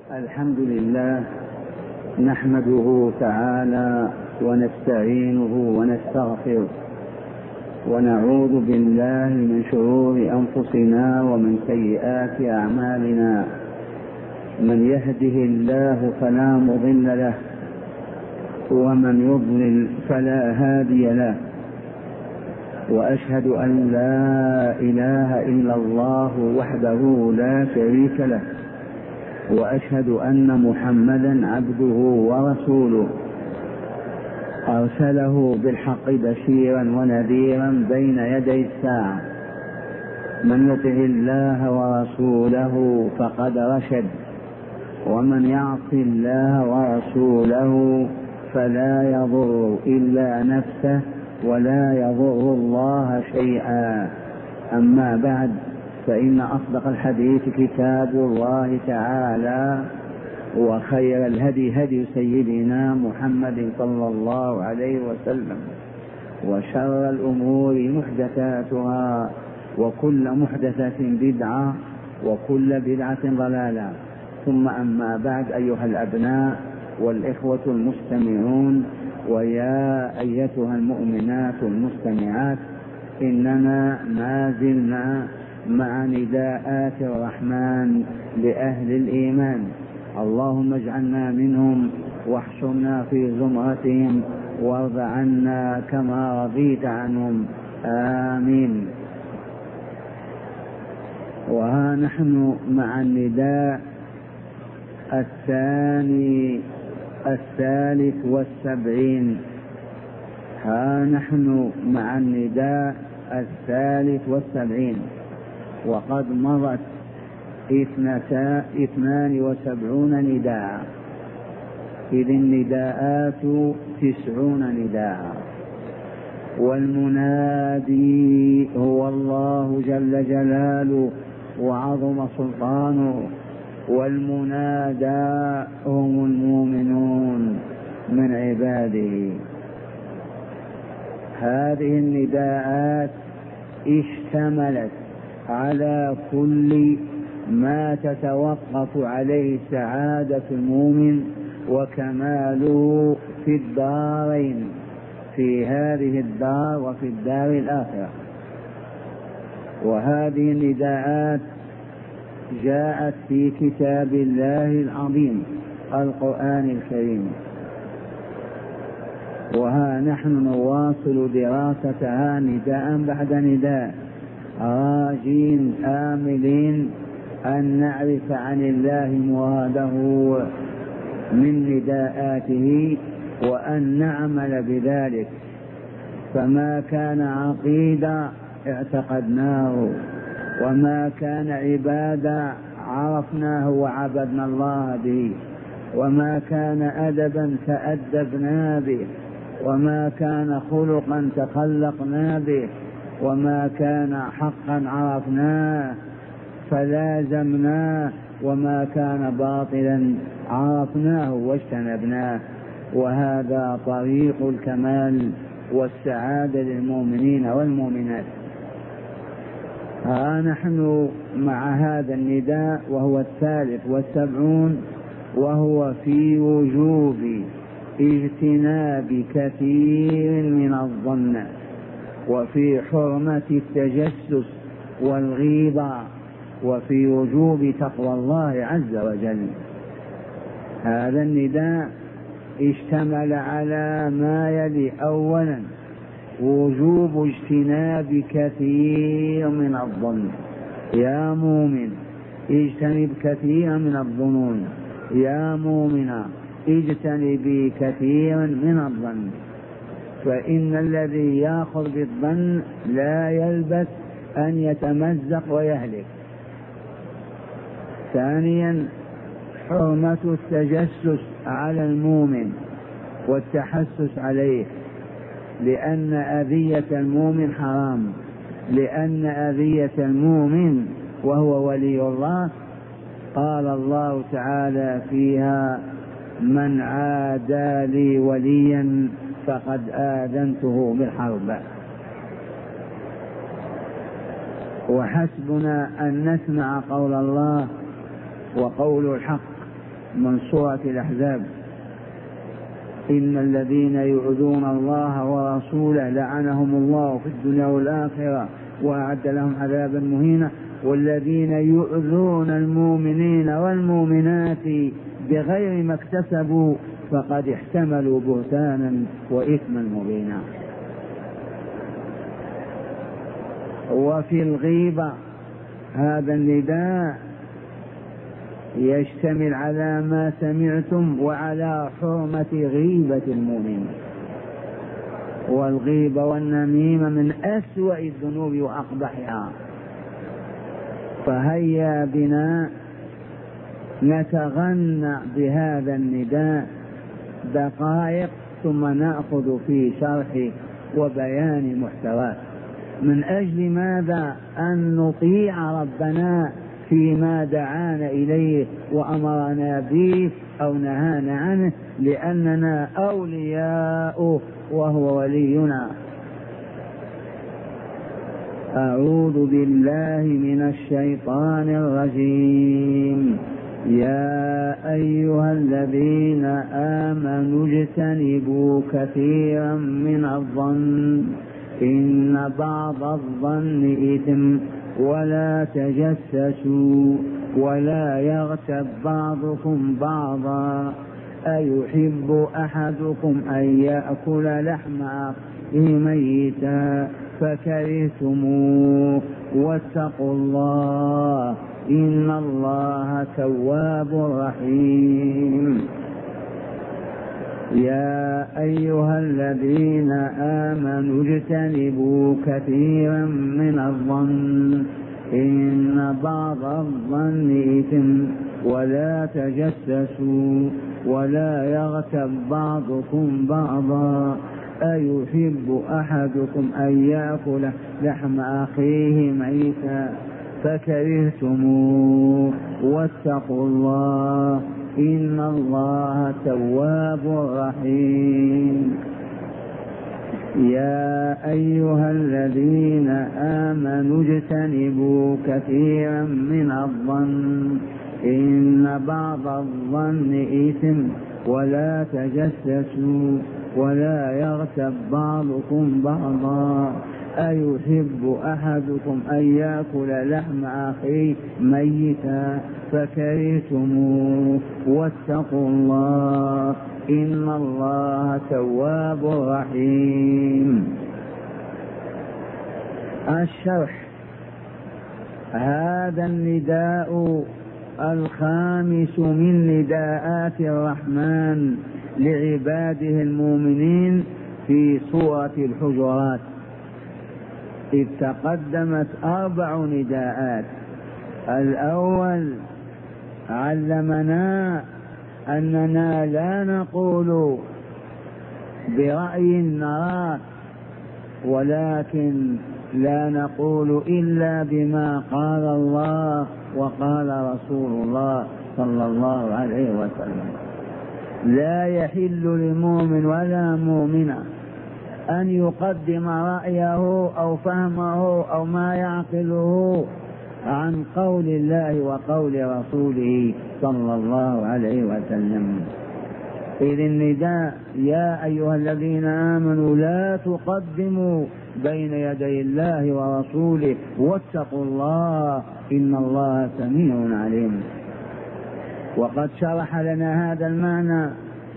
الحمد لله نحمده تعالى ونستعينه ونستغفره ونعوذ بالله من شرور أنفسنا ومن سيئات أعمالنا. من يهده الله فلا مضل له ومن يضلل فلا هادي له، وأشهد أن لا إله إلا الله وحده لا شريك له، وأشهد أن محمدا عبده ورسوله أرسله بالحق بشيرا ونذيرا بين يدي الساعة. من يطع الله ورسوله فقد رشد، ومن يعص الله ورسوله فلا يضر إلا نفسه ولا يضر الله شيئا. أما بعد، فإن أصدق الحديث كتاب الله تعالى، وخير الهدي هدي سيدنا محمد صلى الله عليه وسلم، وشر الأمور محدثاتها، وكل محدثة بدعة، وكل بدعة ضلالة. ثم أما بعد، أيها الأبناء والإخوة المستمعون، ويا أيتها المؤمنات المستمعات، إننا ما زلنا مع نداءات الرحمن لأهل الإيمان. اللهم اجعلنا منهم واحشرنا في زمرتهم وارض عنا كما رضيت عنهم، آمين. وها نحن مع النداء الثالث والسبعين. ها نحن مع النداء 73، وقد مضت 72 نداء، إذ النداءات 90 نداء. والمنادي هو الله جل جلاله وعظم سلطانه، والمنادى هم المؤمنون من عباده. هذه النداءات اشتملت على كل ما تتوقف عليه سعادة المؤمن وكماله في الدارين، في هذه الدار وفي الدار الآخرة. وهذه النداءات جاءت في كتاب الله العظيم القرآن الكريم، وها نحن نواصل دراستها نداء بعد نداء، راجين آملين أن نعرف عن الله مراده من نداءاته وأن نعمل بذلك. فما كان عقيدة اعتقدناه، وما كان عبادة عرفناه وعبدنا الله به، وما كان أدبا تأدبنا به، وما كان خلقا تخلقنا به، وما كان حقا عرفناه فلازمناه، وما كان باطلا عرفناه واجتنبناه. وهذا طريق الكمال والسعادة للمؤمنين والمؤمنات. ها نحن مع هذا النداء وهو 73، وهو في وجوب اجتناب كثير من الظن، وفي حرمة التجسس والغيبة، وفي وجوب تقوى الله عز وجل. هذا النداء اشتمل على ما يلي: أولا وجوب اجتناب كثير من الظن. يا مؤمن اجتنب كثيرا من الظنون، يا مؤمنة اجتنبي كثيرا من الظن، فإن الذي يأخذ بالظن لا يلبث أن يتمزق ويهلك. ثانيا حرمة التجسس على المؤمن والتحسس عليه، لأن أذية المؤمن حرام، لأن أذية المؤمن وهو ولي الله قال الله تعالى فيها: من عادى لي وليا فقد آذنته بالحرب. وحسبنا أن نسمع قول الله وقول الحق من سورة الأحزاب: إن الذين يؤذون الله ورسوله لعنهم الله في الدنيا والآخرة وأعد لهم عذابا مهينا، والذين يؤذون المؤمنين والمؤمنات بغير ما اكتسبوا فقد احتملوا بهتانا وإثما مبينا. وفي الغيبة هذا النداء يشتمل على ما سمعتم وعلى حرمة غيبة المؤمن، والغيبة والنميمة من أسوأ الذنوب وأقبحها. فهيا بنا نتغنى بهذا النداء دقائق ثم نأخذ في شرح وبيان محتواه. من أجل ماذا؟ أن نطيع ربنا فيما دعانا إليه وأمرنا به أو نهانا عنه، لأننا أولياؤه وهو ولينا. أعوذ بالله من الشيطان الرجيم. يا أيها الذين آمنوا اجتنبوا كثيرا من الظن إن بعض الظن إثم ولا تجسسوا ولا يغتب بعضكم بعضا أيحب أحدكم أن يأكل لحم أخيه ميتا فكرهتموه واتقوا الله إن الله تواب رحيم. يا أيها الذين آمنوا اجتنبوا كثيرا من الظن إن بعض الظن إثم ولا تجسسوا ولا يغتب بعضكم بعضا أيحب أحدكم أن يأكل لحم أخيه ميتا فكرهتموه واتقوا الله إن الله تواب رحيم. يا أيها الذين آمنوا اجتنبوا كثيرا من الظن إن بعض الظن إثم ولا تجسسوا ولا يغتب بعضكم بعضا أيحب أحدكم أن يأكل لحم أخيه ميتا فكرهتموه واتقوا الله إن الله تواب رحيم. الشرح: هذا النداء الخامس من نداءات الرحمن لعباده المؤمنين في سورة الحجرات، إذ تقدمت 4 نداءات. الأول علمنا أننا لا نقول برأي نراه، ولكن لا نقول إلا بما قال الله وقال رسول الله صلى الله عليه وسلم. لا يحل لمؤمن ولا مؤمنة أن يقدم رأيه أو فهمه أو ما يعقله عن قول الله وقول رسوله صلى الله عليه وسلم. إذ النداء: يا أيها الذين آمنوا لا تقدموا بين يدي الله ورسوله واتقوا الله إن الله سميع عليم. وقد شرح لنا هذا المعنى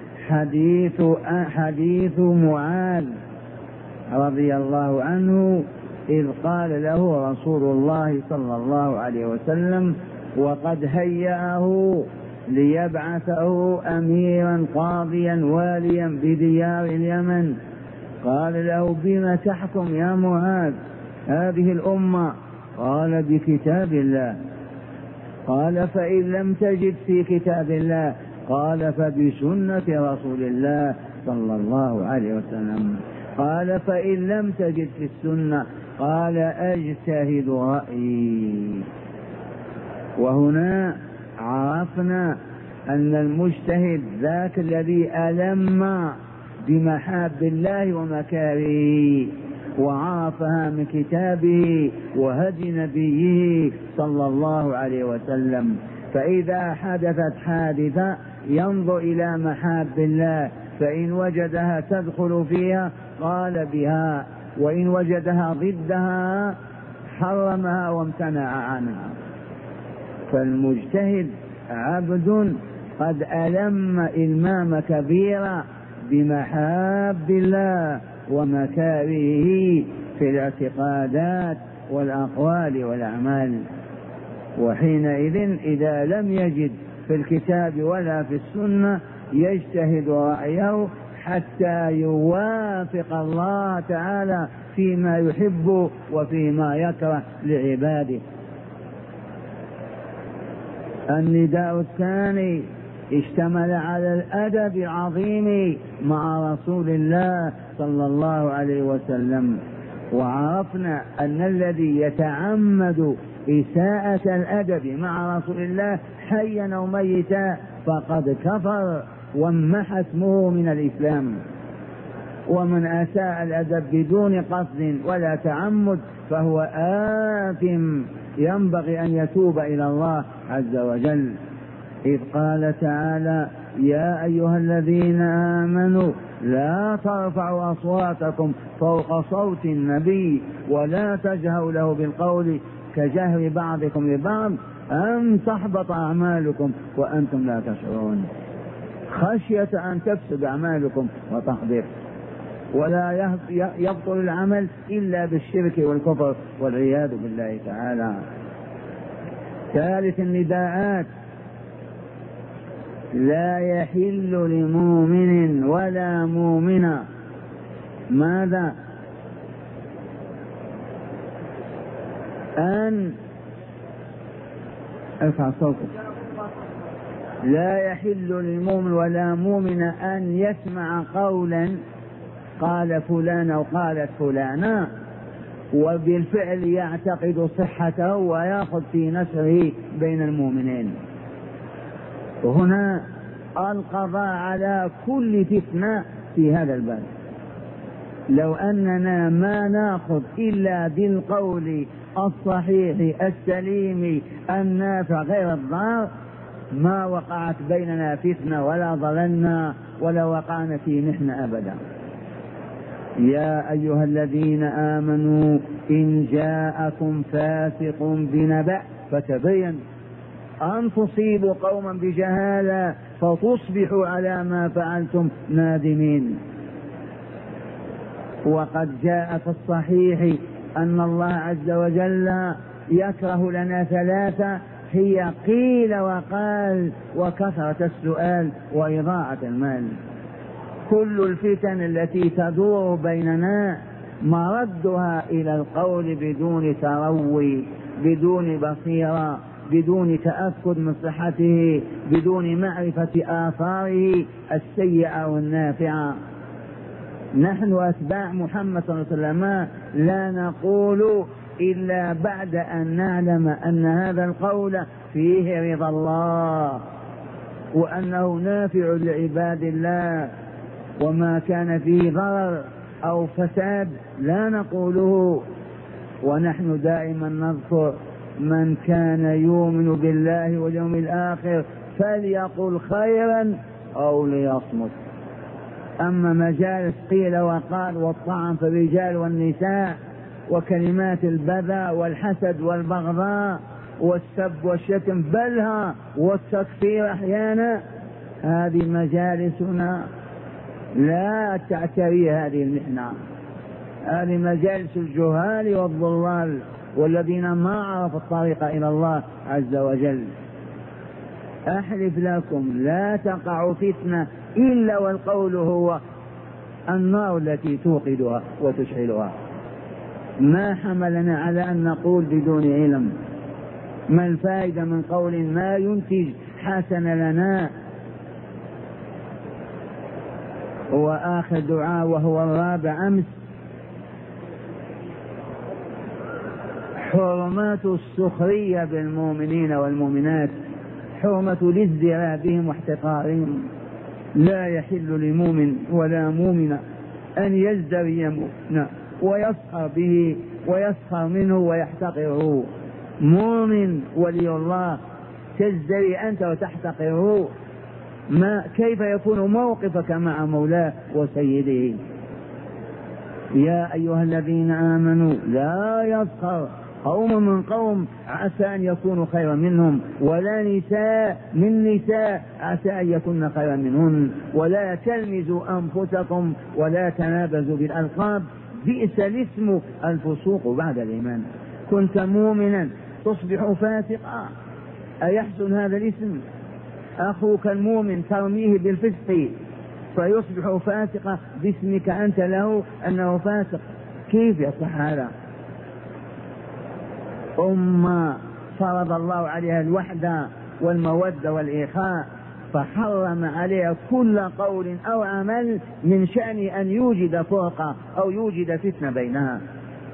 حديث معاذ رضي الله عنه، إذ قال له رسول الله صلى الله عليه وسلم وقد هيأه ليبعثه أميرا قاضيا واليا بديار اليمن، قال له: بما تحكم يا معاذ هذه الأمة؟ قال: بكتاب الله. قال: فإن لم تجد في كتاب الله؟ قال: فبسنة رسول الله صلى الله عليه وسلم. قال: فإن لم تجد في السنة؟ قال: أجتهد رأيي. وهنا عرفنا أن المجتهد ذاك الذي ألم بمحاب الله ومكارهه وعرفها من كتابه وهدي نبيه صلى الله عليه وسلم. فإذا حدثت حادثة ينظر إلى محاب الله، فإن وجدها تدخل فيها قال بها، وإن وجدها ضدها حرمها وامتنع عنها. فالمجتهد عبد قد ألم إلمام كبيرا بمحاب الله ومكارهه في الاعتقادات والأقوال والأعمال. وحينئذ إذا لم يجد في الكتاب ولا في السنة يجتهد رأيه حتى يوافق الله تعالى فيما يحب وفيما يكره لعباده. النداء الثاني اشتمل على الأدب العظيم مع رسول الله صلى الله عليه وسلم، وعرفنا أن الذي يتعمد إساءة الأدب مع رسول الله حيا أو ميتا فقد كفر وانمحى اسمه من الإسلام. ومن أساء الأدب بدون قصد ولا تعمد فهو آثم ينبغي أن يتوب إلى الله عز وجل، إذ قال تعالى: يا أيها الذين آمنوا لا ترفعوا أصواتكم فوق صوت النبي ولا تجهروا له بالقول كجهر بعضكم لبعض أن تحبط أعمالكم وأنتم لا تشعرون، خشية أن تفسد أعمالكم وتحبط. ولا يبطل العمل إلا بالشرك والكفر والعياذ بالله تعالى. ثالث النداءات: لا يحل لمؤمن ولا مؤمنة ماذا؟ أن ارفع صوتك. لا يحل للمؤمن ولا مؤمن أن يسمع قولا قال فلان أو قالت فلانة وبالفعل يعتقد صحته ويأخذ في نشره بين المؤمنين. وهنا القضاء على كل فتنة في هذا الباب. لو أننا ما نأخذ إلا بالقول الصحيح السليم النافع غير الضار ما وقعت بيننا فتنة ولا ضللنا ولا وقعنا في محنة أبدا. يا أيها الذين آمنوا إن جاءكم فاسق بنبأ فتبين أن تصيبوا قوما بجهالة فتصبحوا على ما فعلتم نادمين. وقد جاء في الصحيح أن الله عز وجل يكره لنا ثلاثة هي قيل وقال وكثرة السؤال وإضاعة المال. كل الفتن التي تدور بيننا مردها إلى القول بدون تروي، بدون بصيرة، بدون تأكد من صحته، بدون معرفة آثاره السيئة والنافعة. نحن أتباع محمد صلى الله عليه وسلم لا نقول إلا بعد أن نعلم أن هذا القول فيه رضا الله وأنه نافع لعباد الله، وما كان فيه ضرر أو فساد لا نقوله. ونحن دائما نذكر: من كان يؤمن بالله واليوم الآخر فليقل خيرا أو ليصمت. أما مجالس قيل وقال والطعن في الرجال والنساء وكلمات البذاء والحسد والبغضاء والسب والشتم بلها والتكفير أحيانا، هذه مجالسنا لا تعتري هذه المحنة. هذه مجالس الجهال والضلال والذين ما عرفوا الطريق إلى الله عز وجل. أحلف لكم لا تقع فتنة إلا والقول هو النار التي توقدها وتشعلها. ما حملنا على أن نقول بدون علم؟ ما الفائدة من قول ما ينتج حسن لنا؟ وآخر دعاء وهو الرابع أمس: حرمات السخرية بالمؤمنين والمؤمنات، حرمة الازدراء بهم واحتقارهم. لا يحل لمؤمن ولا مؤمنة أن يزدري مؤمنا ويسخر به ويسخر منه ويحتقره. مؤمن ولي الله تزدري أنت وتحتقره؟ ما كيف يكون موقفك مع مولاه وسيده؟ يا أيها الذين آمنوا لا يسخر قوم من قوم عسى أن يكونوا خيرا منهم، ولا نساء من نساء عسى أن يكون خيرا منهن، ولا تلمزوا أنفسكم ولا تنابزوا بالألقاب، بئس الاسم الفسوق بعد الإيمان. كنت مؤمنا تصبح فاسقا، أيحسن هذا الاسم؟ أخوك المؤمن ترميه بالفسق فيصبح فاسقا باسمك أنت له أنه فاسق، كيف يصح هذا؟ أمة فرض الله عليها الوحدة والمودة والإخاء، فحرم عليها كل قول أو عمل من شأن أن يوجد فرقة أو يوجد فتنة بينها.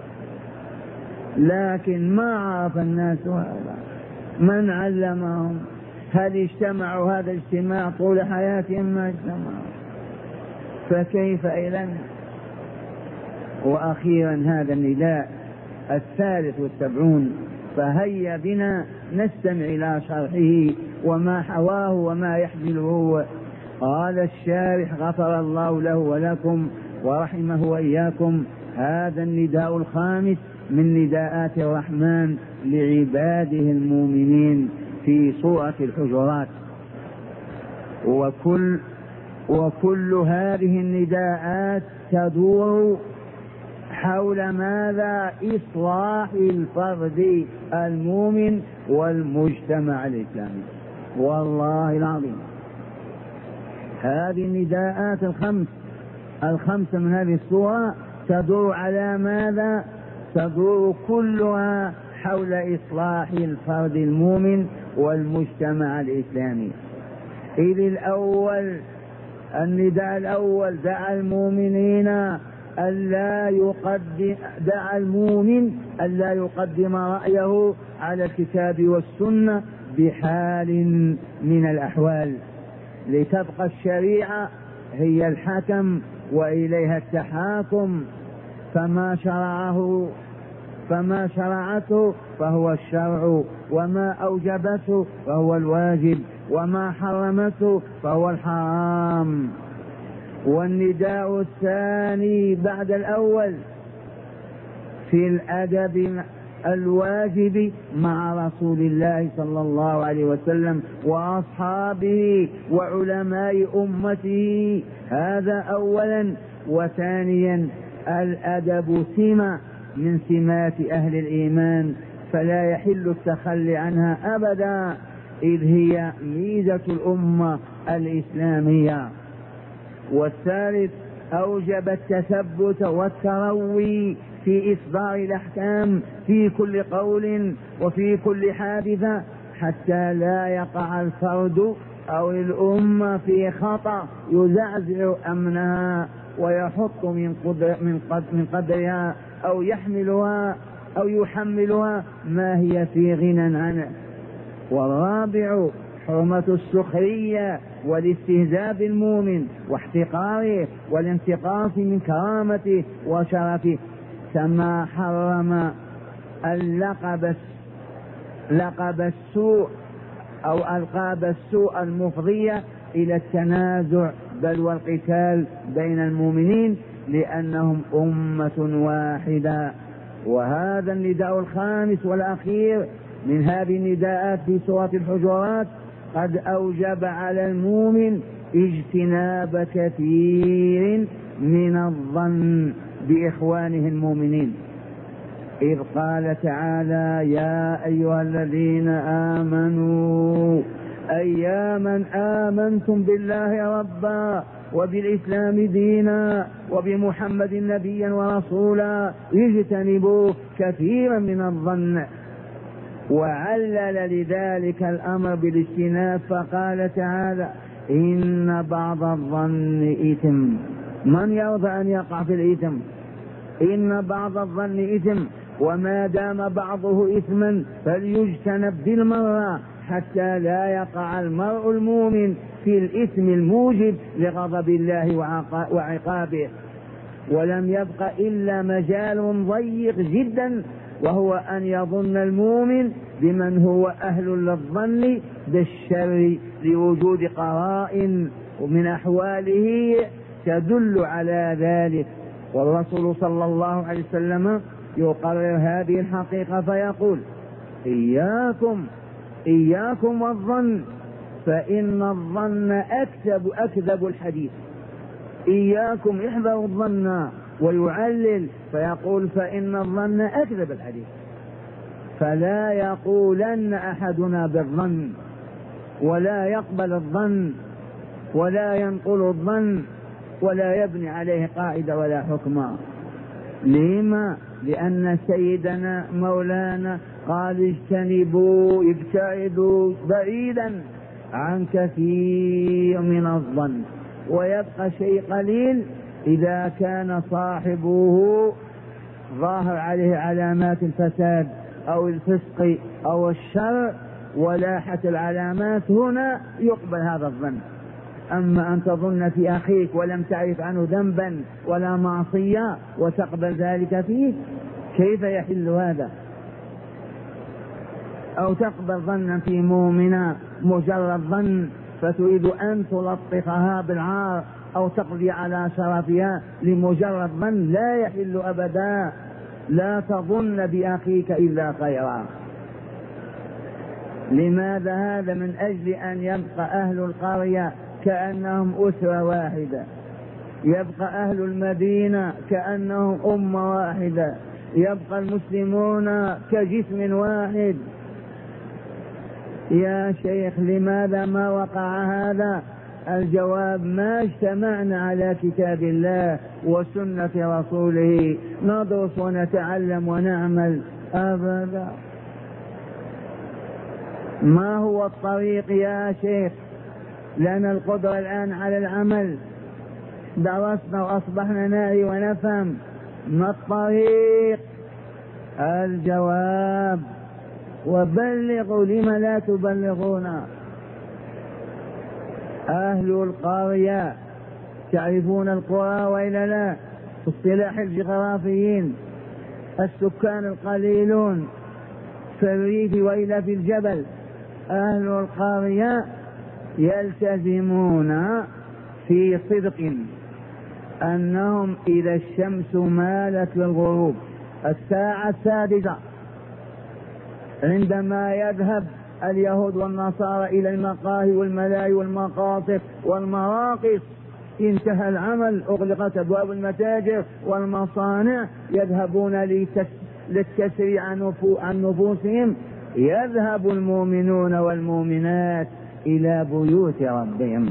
لكن ما عرف الناس هذا، من علمهم؟ هل اجتمعوا هذا الاجتماع طول حياتهم؟ ما اجتمعوا، فكيف إذن؟ وأخيرا هذا النداء 73، فهيا بنا نستمع إلى شرحه وما حواه وما يحمله. قال الشارح غفر الله له ولكم ورحمه وإياكم: هذا النداء الخامس من نداءات الرحمن لعباده المؤمنين في سورة الحجرات. وكل هذه النداءات تدور حول ماذا؟ إصلاح الفرد المؤمن والمجتمع الإسلامي. والله العظيم هذه النداءات الخمسة من هذه السورة تدور على ماذا؟ تدور كلها حول إصلاح الفرد المؤمن والمجتمع الإسلامي. إذ النداء الأول دعا المؤمن ألا يقدم رأيه على الكتاب والسنة بحال من الأحوال، لتبقى الشريعة هي الحكم وإليها التحاكم، فما شرعته فهو الشرع، وما أوجبته فهو الواجب، وما حرمته فهو الحرام. والنداء الثاني بعد الأول في الأدب الواجب مع رسول الله صلى الله عليه وسلم وأصحابه وعلماء أمته، هذا أولا. وثانيا الأدب سمة من سمات أهل الإيمان، فلا يحل التخلي عنها أبدا، إذ هي ميزة الأمة الإسلامية. والثالث أوجب التثبت والتروي في إصدار الأحكام في كل قول وفي كل حادثة، حتى لا يقع الفرد أو الأمة في خطأ يزعزع أمنها ويحط من قدرها أو يحملها ما هي في غنى عنه. والرابع حرمة السخرية والاستهزاء بالمؤمن واحتقاره والانتقاص من كرامته وشرفه، كما حرم لقب السوء أو ألقاب السوء المفضية إلى التنازع بل والقتال بين المؤمنين، لأنهم أمة واحدة. وهذا النداء الخامس والأخير من هذه النداءات في سورة الحجرات قد أوجب على المؤمن اجتناب كثير من الظن بإخوانه المؤمنين، إذ قال تعالى: يا أيها الذين آمنوا يا من آمنتم بالله ربا وبالإسلام دينا وبمحمد نبيا ورسولا اجتنبوا كثيرا من الظن. وعلل لذلك الأمر بالاجتناب فقال تعالى: إن بعض الظن إثم. من يرضى أن يقع في الإثم؟ إن بعض الظن إثم، وما دام بعضه إثما فليجتنب بالمرة حتى لا يقع المرء المؤمن في الإثم الموجب لغضب الله وعقابه. ولم يبق إلا مجال ضيق جدا، وهو أن يظن المؤمن بمن هو أهل للظن بالشر لوجود قرائن من أحواله تدل على ذلك. والرسول صلى الله عليه وسلم يقرر هذه الحقيقة فيقول: إياكم والظن فإن الظن أكذب الحديث. إياكم، احذروا الظن. ويعلل فيقول: فإن الظن أكذب الحديث. فلا يقولن أحدنا بالظن، ولا يقبل الظن، ولا ينقل الظن، ولا يبني عليه قاعدة ولا حكما. لما؟ لأن سيدنا مولانا قال: ابتعدوا بعيدا عن كثير من الظن، ويبقى شيء قليل إذا كان صاحبه ظاهر عليه علامات الفساد أو الفسق أو الشر ولاحت العلامات، هنا يقبل هذا الظن. أما أن تظن في أخيك ولم تعرف عنه ذنبا ولا معصية وتقبل ذلك فيه، كيف يحل هذا؟ أو تقبل ظنا في مؤمنة مجرد ظن فتريد أن تلطخها بالعار أو تقضي على شرفها لمجرد ظن، لا يحل أبدا. لا تظن بأخيك إلا خيرا. لماذا هذا؟ من أجل أن يبقى أهل القرية كأنهم أسرة واحدة، يبقى أهل المدينة كأنهم أمة واحدة، يبقى المسلمون كجسم واحد. يا شيخ لماذا ما وقع هذا؟ الجواب: ما اجتمعنا على كتاب الله وسنة رسوله ندرس ونتعلم ونعمل أبدا. ما هو الطريق يا شيخ؟ لنا القدرة الآن على العمل، درسنا وأصبحنا نعي ونفهم. ما الطريق؟ الجواب: وبلغوا، لم لا تبلغون؟ أهل القرية تعرفون القرى وإلا لا؟ في اصطلاح الجغرافيين السكان القليلون في الريف وإلا في الجبل. أهل القرية يلتزمون في صدق أنهم إذا الشمس مالت للغروب الساعة 6 عندما يذهب اليهود والنصارى إلى المقاهي والملاهي والمقاطف والمراقص، انتهى العمل، أغلقت أبواب المتاجر والمصانع، يذهبون للتسريع عن نفوسهم. يذهب المؤمنون والمؤمنات إلى بيوت ربهم.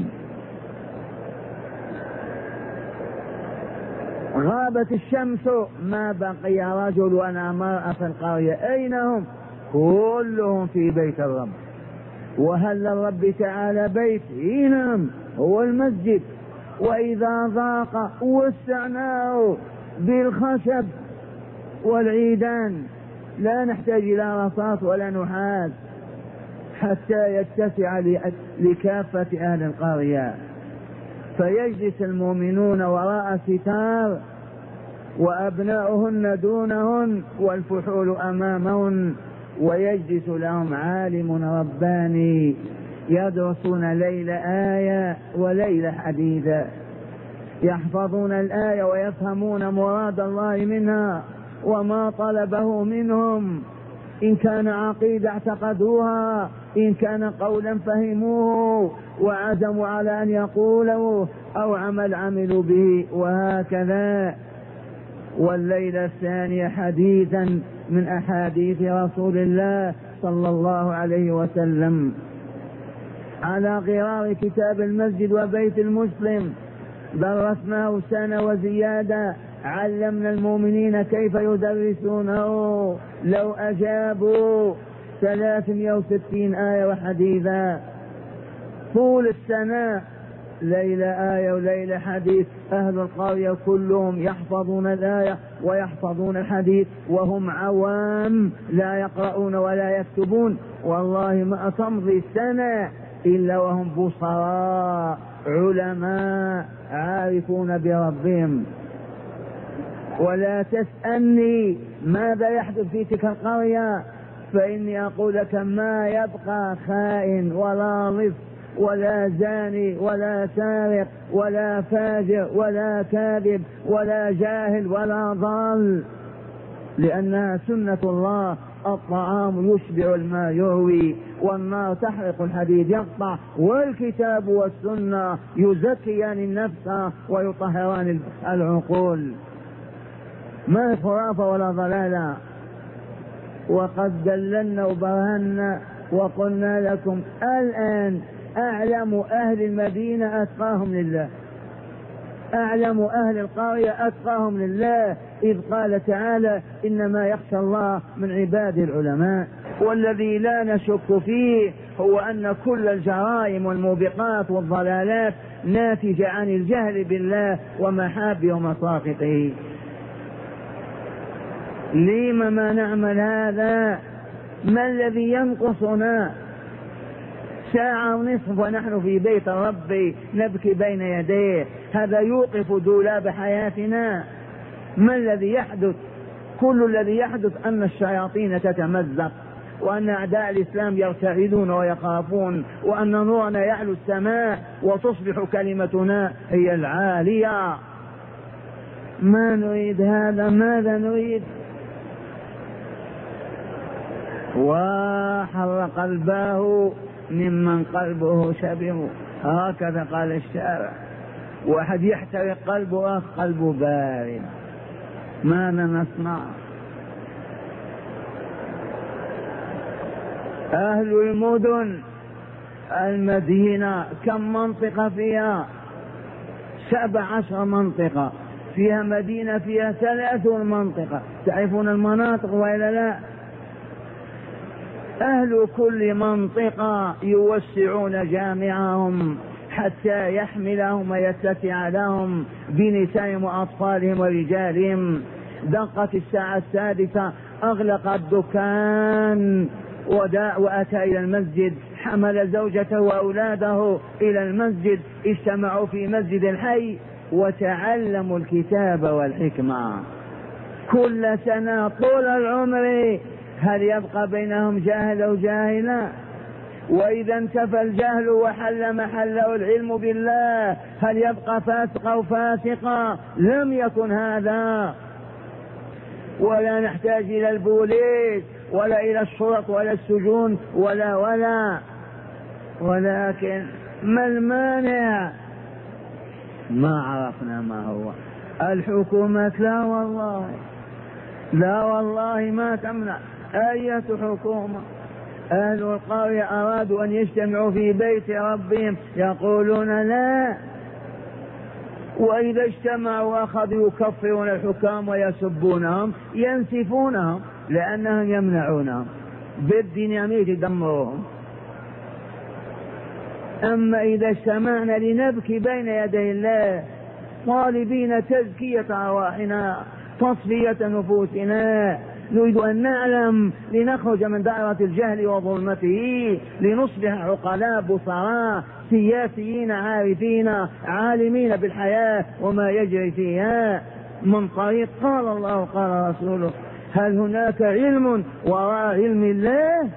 غابت الشمس ما بقي رجل ولا امرأة في القرية، أين هم؟ كلهم في بيت الرب. وهل للرب تعالى بيت؟ نعم، هو المسجد. وإذا ضاق وسعناه بالخشب والعيدان، لا نحتاج إلى رصاص ولا نحاس حتى يتسع لكافة أهل القرية. فيجلس المؤمنون وراء ستار وأبناؤهن دونهن والفحول أمامهن، ويجلس لهم عالم رباني يدرسون ليل آية وليل حديثا، يحفظون الآية ويفهمون مراد الله منها وما طلبه منهم. إن كان عقيدة اعتقدوها، إن كان قولا فهموه وعزموا على أن يقولوا، أو عمل عملوا به، وهكذا. والليلة الثانية حديثا من أحاديث رسول الله صلى الله عليه وسلم على غرار كتاب المسجد وبيت المسلم، درسناه سنة وزيادة، علمنا المؤمنين كيف يدرسونه لو أجابوا 360 آية وحديثا طول السنة، ليلة آية وليلة حديث. أهل القرية كلهم يحفظون الآية ويحفظون الحديث وهم عوام لا يقرؤون ولا يكتبون. والله ما تمضي السنة إلا وهم بصراء علماء عارفون بربهم. ولا تسألني ماذا يحدث في تلك القرية، فإني أقول لك ما يبقى خائن ولا لص ولا زاني ولا سارق ولا فاجر ولا كاذب ولا جاهل ولا ضال، لأنها سنة الله. الطعام يشبع الماء يروي، والنار تحرق الحديد يقطع، والكتاب والسنة يزكيان النفس ويطهران العقول، ما خرافة ولا ضلالة. وقد دللنا وبرهنا وقلنا لكم الآن أعلم أهل المدينة أتقاهم لله، أعلم أهل القرية أتقاهم لله، إذ قال تعالى إنما يخشى الله من عباد العلماء. والذي لا نشك فيه هو أن كل الجرائم والموبقات والضلالات ناتجة عن الجهل بالله ومحابه ومساقطه. لما ما نعمل هذا؟ ما الذي ينقصنا؟ ساعة ونصف ونحن في بيت الرب نبكي بين يديه، هذا يوقف دولاب حياتنا؟ ما الذي يحدث؟ كل الذي يحدث أن الشياطين تتمزق، وأن أعداء الإسلام يرتعدون ويخافون، وأن نورنا يعلو السماء وتصبح كلمتنا هي العالية. ما نريد هذا؟ ماذا نريد؟ وحر قلبه ممن قلبه شبه، هكذا قال الشارع. واحد يحترق قلبه قلبه بارد، ماذا نصنع؟ أهل المدن، المدينة كم منطقة فيها؟ 17 منطقة، فيها مدينة فيها 30 منطقة. تعرفون المناطق وإلا لا؟ أهل كل منطقة يوسعون جامعهم حتى يحملهم ويتسع لهم بنسائهم وأطفالهم ورجالهم. دقت الساعة 6، أغلق الدكان وأتى إلى المسجد، حمل زوجته وأولاده إلى المسجد، اجتمعوا في مسجد الحي وتعلموا الكتاب والحكمة. كل سنة طول العمر هل يبقى بينهم جاهل أو جاهلا؟ وإذا انتفى الجهل وحل محله العلم بالله هل يبقى فاسق أو فاسقا؟ لم يكن هذا. ولا نحتاج إلى البوليس ولا إلى الشرط ولا السجون ولكن ما المانع؟ ما عرفنا ما هو. الحكومة لا والله ما تمنع أية حكومة. أهل القرية أرادوا أن يجتمعوا في بيت ربهم يقولون لا، وإذا اجتمعوا أخذوا يكفرون الحكام ويسبونهم ينسفونهم لأنهم يمنعونهم بالديناميت يدمروهم. أما إذا اجتمعنا لنبكي بين يدي الله طالبين تزكية أرواحنا تصفية نفوسنا، نريد أن نعلم لنخرج من دائرة الجهل وظلمته، لنصبح عقلاء بصراء سياسيين عارفين عالمين بالحياة وما يجري فيها من طريق قال الله قال رسوله. هل هناك علم وراء علم الله؟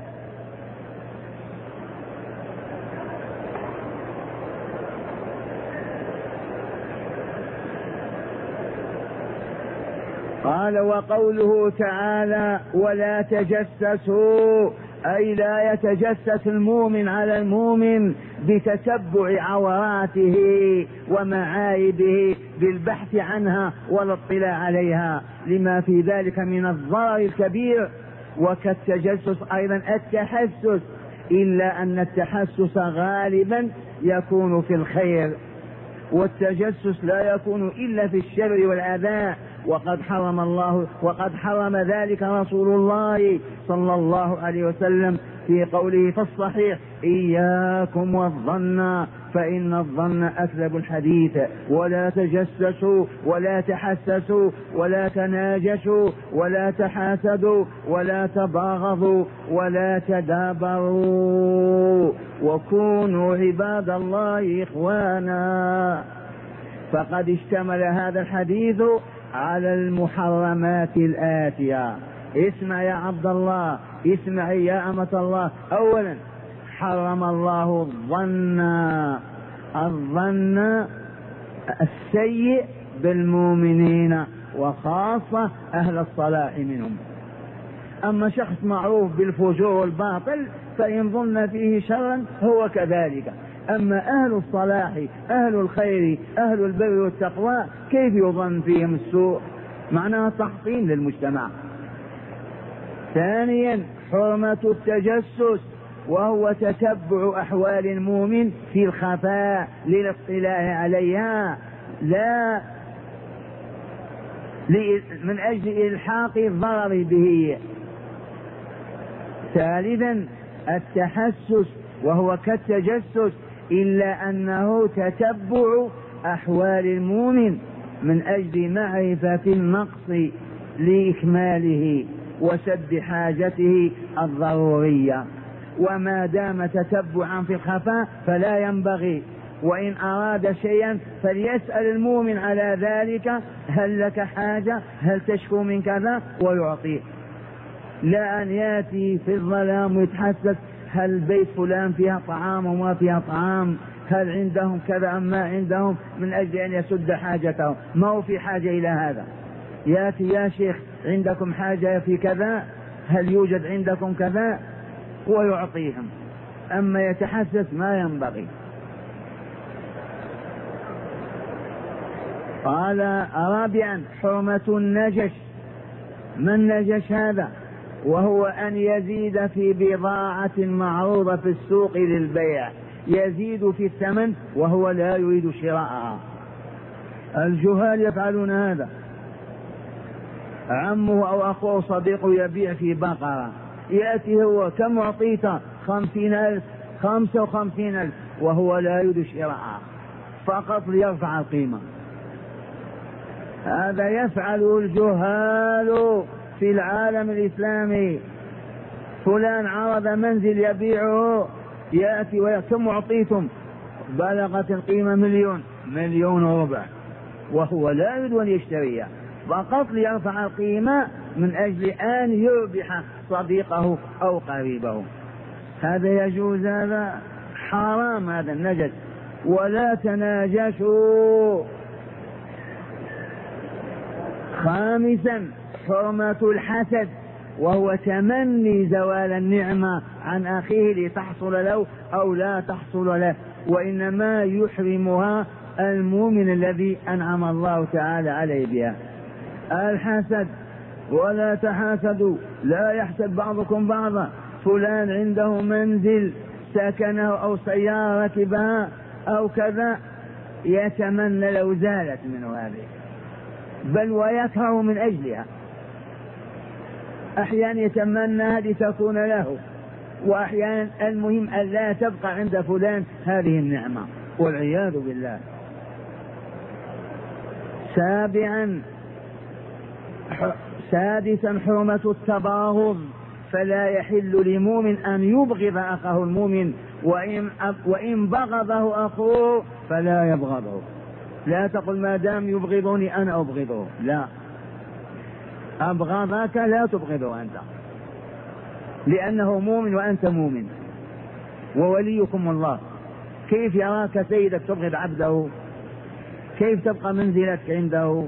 قال وقوله تعالى ولا تجسسوا، أي لا يتجسس المؤمن على المؤمن بتتبع عوراته ومعايبه بالبحث عنها والاطلاع عليها لما في ذلك من الضرر الكبير. وكالتجسس أيضا التحسس، إلا أن التحسس غالبا يكون في الخير، والتجسس لا يكون إلا في الشر والأذى. وقد حرم ذلك رسول الله صلى الله عليه وسلم في قوله في الصحيح إياكم والظن فإن الظن أكذب الحديث، ولا تجسسوا ولا تحسسوا ولا تناجشوا ولا تحاسدوا ولا تباغضوا ولا تدابروا وكونوا عباد الله إخوانا. فقد اشتمل هذا الحديث على المحرمات الآتية: اسمع يا عبد الله، اسمع يا أمة الله. أولا حرم الله الظن السيء بالمؤمنين وخاصة أهل الصلاح منهم. أما شخص معروف بالفجور والباطل فإن ظن فيه شرا هو كذلك. أما أهل الصلاح أهل الخير أهل البر والتقوى كيف يظن فيهم السوء؟ معناها تحطيم للمجتمع. ثانيا حرمة التجسس، وهو تتبع أحوال المؤمن في الخفاء للاطلاع عليها، لا من أجل إلحاق الضرر به. ثالثا التحسس، وهو كالتجسس إلا أنه تتبع أحوال المؤمن من أجل معرفة النقص لإكماله وسد حاجته الضرورية. وما دام تتبعا في الخفاء فلا ينبغي، وإن أراد شيئا فليسأل المؤمن على ذلك: هل لك حاجة؟ هل تشكو من كذا؟ ويعطيه، لا أن يأتي في الظلام ويتحسس: هل بيت فلان فيها طعام وما فيها طعام؟ هل عندهم كذا أم ما عندهم؟ من أجل أن يسد حاجته. ما هو في حاجة إلى هذا. يأتي: يا شيخ عندكم حاجة في كذا؟ هل يوجد عندكم كذا؟ ويعطيهم. أما يتحسس ما ينبغي. قال رابعا حرمة النجش. ما النجش هذا؟ وهو أن يزيد في بضاعة معروضة في السوق للبيع، يزيد في الثمن وهو لا يريد شراءها. الجهال يفعلون هذا. عمه أو أخوه صديقه يبيع في بقرة، يأتي هو: كم أعطيت؟ 50,000 55,000، وهو لا يريد شراءها فقط ليرفع القيمة. هذا يفعله الجهال في العالم الإسلامي. فلان عرض منزل يبيعه، يأتي: كم أعطيتم؟ بلغت القيمة 1,000,000 وهو لا يريد أن يشتريها فقط ليرفع القيمة من أجل أن يربح صديقه أو قريبه. هذا يجوز؟ هذا حرام، هذا النجس. ولا تناجشوا. خامسا حرمة الحسد، وهو تمني زوال النعمة عن أخيه لتحصل له أو لا تحصل له، وإنما يحرمها المؤمن الذي أنعم الله تعالى عليه بها. الحسد: ولا تحاسدوا، لا يحسد بعضكم بعضا. فلان عنده منزل سكنه أو سيارة ركبها أو كذا، يتمنى لو زالت منه هذه، بل ويكره من أجلها. أحيانا يتمنى هذه تكون له، وأحيانا المهم أن لا تبقى عند فلان هذه النعمة، والعياذ بالله. سادسا حرمة التباغض، فلا يحل لمؤمن أن يبغض أخاه المؤمن، وإن بغضه أخوه فلا يبغضه. لا تقل ما دام يبغضني أنا أبغضه، لا، أبغضك لا تبغضه أنت، لأنه مؤمن وأنت مؤمن ووليكم الله. كيف يراك سيدك تبغض عبده؟ كيف تبقى منزلتك عنده؟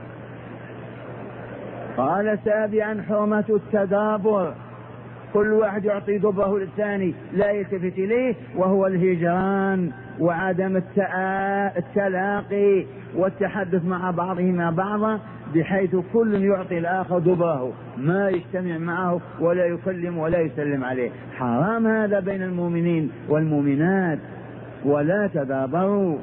قال سابعا حرمة التدابر، كل واحد يعطي دبره للثاني لا يلتفت إليه، وهو الهجران وعدم التلاقي والتحدث مع بعضهما بعضا، بحيث كل يعطي الآخر دبره، ما يجتمع معه ولا يكلم ولا يسلم عليه. حرام هذا بين المؤمنين والمؤمنات، ولا تدابروا.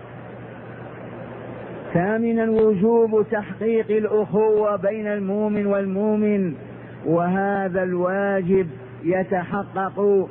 ثامنا وجوب تحقيق الأخوة بين المؤمن والمؤمن، وهذا الواجب يتحقق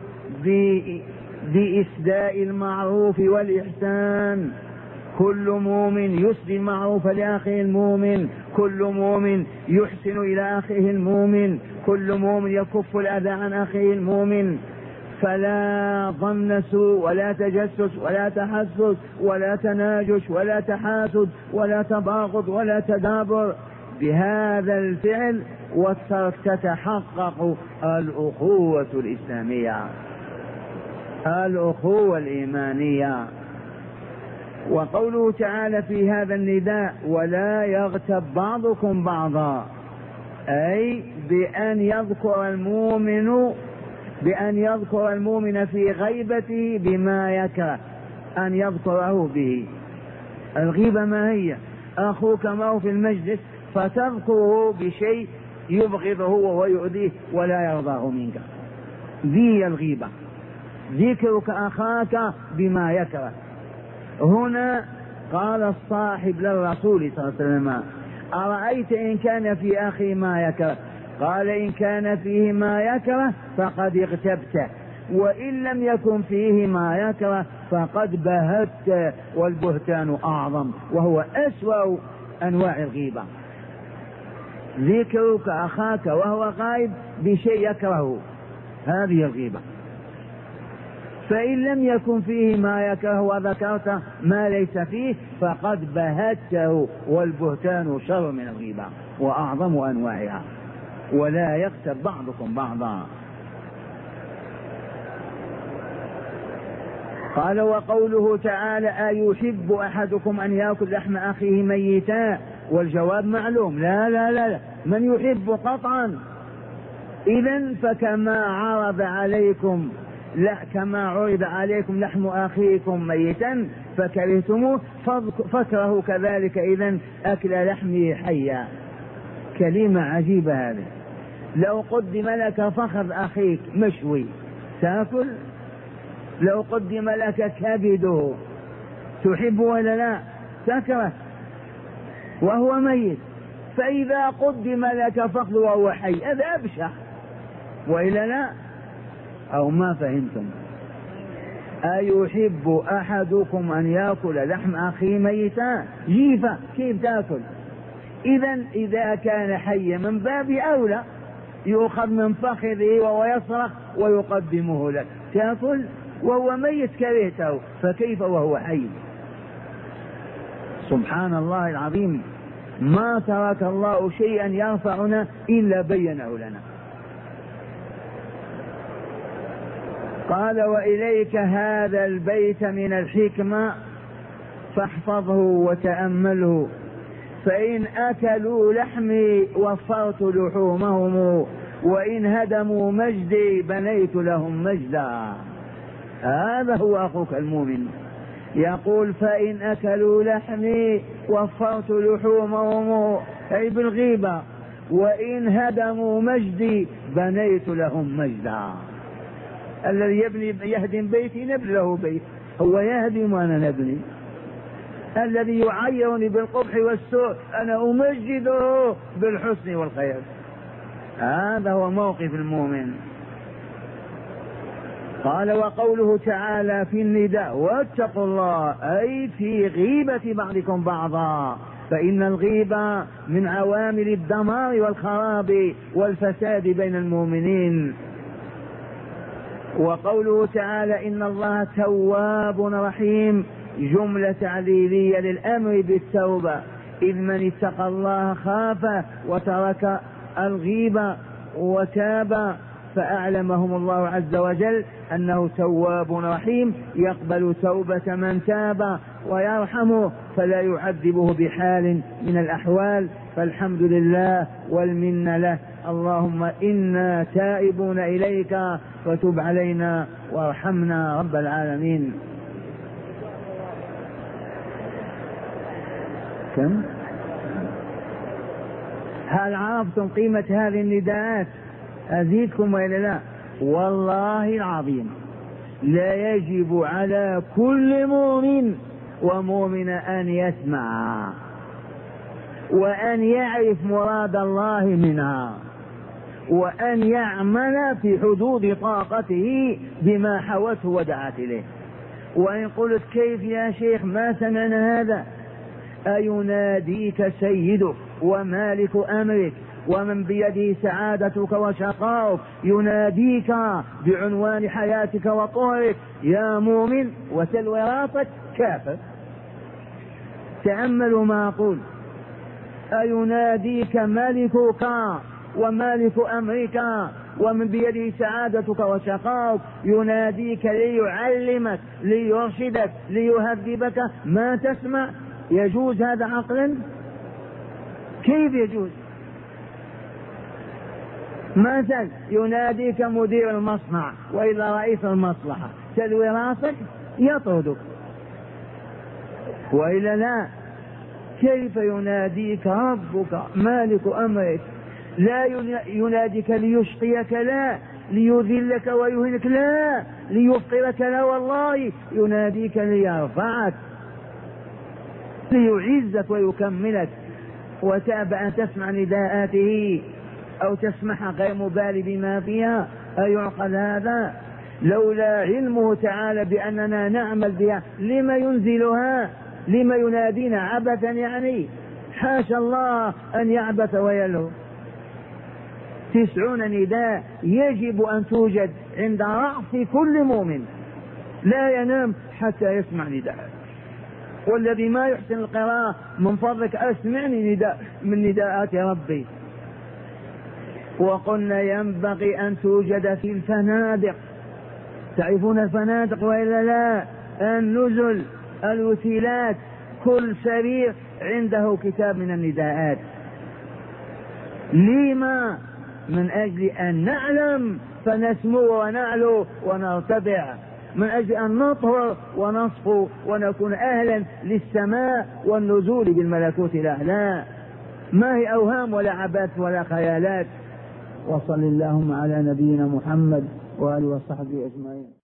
بإسداء المعروف والإحسان. كل مؤمن يسدي المعروف لأخيه المؤمن، كل مؤمن يحسن إلى أخيه المؤمن، كل مؤمن يكف الأذى عن أخيه المؤمن. فلا ظن سوء ولا تجسس ولا تحسس ولا تناجش ولا تحاسد ولا تباغض ولا تدابر، بهذا الفعل والترك تتحقق الأخوة الإسلامية، الأخوة الإيمانية. وقوله تعالى في هذا النداء ولا يغتب بعضكم بعضا، أي بأن يذكر المؤمن في غيبته بما يكره أن يذكره به. الغيبة ما هي؟ أخوك معه في المجلس فتذكره بشيء يبغضه وهو يؤذيه ولا يرضاه منك، ذي الغيبة، ذكرك أخاك بما يكره. هنا قال الصاحب للرسول صلى الله عليه وسلم أرأيت إن كان في أخي ما يكره؟ قال إن كان فيه ما يكره فقد اغتبته، وإن لم يكن فيه ما يكره فقد بهت، والبهتان أعظم وهو أسوأ أنواع الغيبة. ذكرك أخاك وهو غائب بشيء يكرهه، هذه الغيبة. فإن لم يكن فيه ما يكره وذكرت ما ليس فيه فقد بهته، والبهتان شر من الغيبة وأعظم أنواعها. ولا يغتب بعضكم بعضا. قال وقوله تعالى أيحب أحدكم أن يأكل لحم أخيه ميتا؟ والجواب معلوم، لا لا لا, لا. من يحب قطعا. إذن فكما عرض عليكم كما عرض عليكم لحم أخيكم ميتا فكرهتموه فاكرهوا كذلك إذن أكل لحمه حيا. كلمة عجيبة هذه. لو قدم لك فخذ أخيك مشوي تأكل؟ لو قدم لك كبده تحب ولا لا؟ تكره وهو ميت. فإذا قدم لك فخذ وهو حي هذا أبشع، وإلا لا؟ أو ما فهمتم؟ أيحب أحدكم أن يأكل لحم أخيه ميتا؟ جيفة كيف تأكل؟ إذا كان حيا من باب أولى يؤخذ من فخذه وهو يصرخ ويقدمه لك تأكل، وهو ميت كرهته فكيف وهو حي؟ سبحان الله العظيم، ما ترك الله شيئا ينفعنا إلا بينه لنا. قال وإليك هذا البيت من الحكمة فاحفظه وتأمله، فإن أكلوا لحمي وفرت لحومهم، وإن هدموا مجدي بنيت لهم مجدا. هذا هو أخوك المؤمن، يقول فإن أكلوا لحمي وفرت لحومهم أي بالغيبة، وإن هدموا مجدي بنيت لهم مجدا. الذي يهدم بيتي نبني له بيت، هو يهدم وأنا نبني. الذي يعيرني بالقبح والسوء أنا أمجده بالحسن والخير. هذا هو موقف المؤمن. قال وقوله تعالى في النداء واتقوا الله أي في غيبة بعضكم بعضا، فإن الغيبة من عوامل الدمار والخراب والفساد بين المؤمنين. وقوله تعالى إن الله تواب رحيم جملة تعليلية للأمر بالتوبة، إذ من اتقى الله خاف وترك الغيبة وتاب فأعلمهم الله عز وجل أنه تواب رحيم يقبل توبة من تاب ويرحمه فلا يعذبه بحال من الأحوال. فالحمد لله والمن له. اللهم إنا تائبون إليك وتب علينا وارحمنا رب العالمين. كم؟ هل عرفتم قيمة هذه النداءات؟ أزيدكم وإلا لا؟ والله العظيم لا يجب على كل مؤمن ومؤمن أن يسمع وأن يعرف مراد الله منها وأن يعمل في حدود طاقته بما حوته ودعت إليه. وإن قلت كيف يا شيخ ما سمعنا هذا؟ أيناديك سيدك ومالك أمرك ومن بيده سعادتك وشقاؤك يناديك بعنوان حياتك وطهرك يا مؤمن وتلوي راسك كافر. تأملوا ما أقول. أيناديك ملكك ومالك أمرك ومن بيده سعادتك وشقاؤك، يناديك ليعلمك ليرشدك ليهذبك، ما تسمع؟ يجوز هذا عقلا؟ كيف يجوز؟ مثل يناديك مدير المصنع وإلا رئيس المصلحة، تلوي راسك يطردك وإلا لا. كيف يناديك ربك مالك أمرك؟ لا يناديك ليشقيك، لا ليذلك ويهنك، لا ليفقرك، لا والله، يناديك ليرفعك ليعزك ويكملك. وتاب أن تسمع نداءاته أو تسمعها غير مبالي بما فيها، أيعقل هذا؟ لولا علمه تعالى بأننا نعمل بها لما ينزلها؟ لما ينادينا عبثا؟ يعني حاشا الله أن يعبث ويلهو. 90 نداء يجب أن توجد عند رأس كل مؤمن، لا ينام حتى يسمع نداء. والذي ما يحسن القراءة من فضلك أسمعني نداء من نداءات ربي. وقلنا ينبغي أن توجد في الفنادق، تعرفون الفنادق وإلا لا؟ النزل، الوسيلات، كل سرير عنده كتاب من النداءات. لما؟ من أجل أن نعلم فنسمو ونعلو ونرتفع، من أجل أن نطهر ونصفو ونكون أهلا للسماء والنزول بالملكوت الأعلى. ما هي أوهام ولا عبث ولا خيالات. وصل اللهم على نبينا محمد وآله وصحبه أجمعين.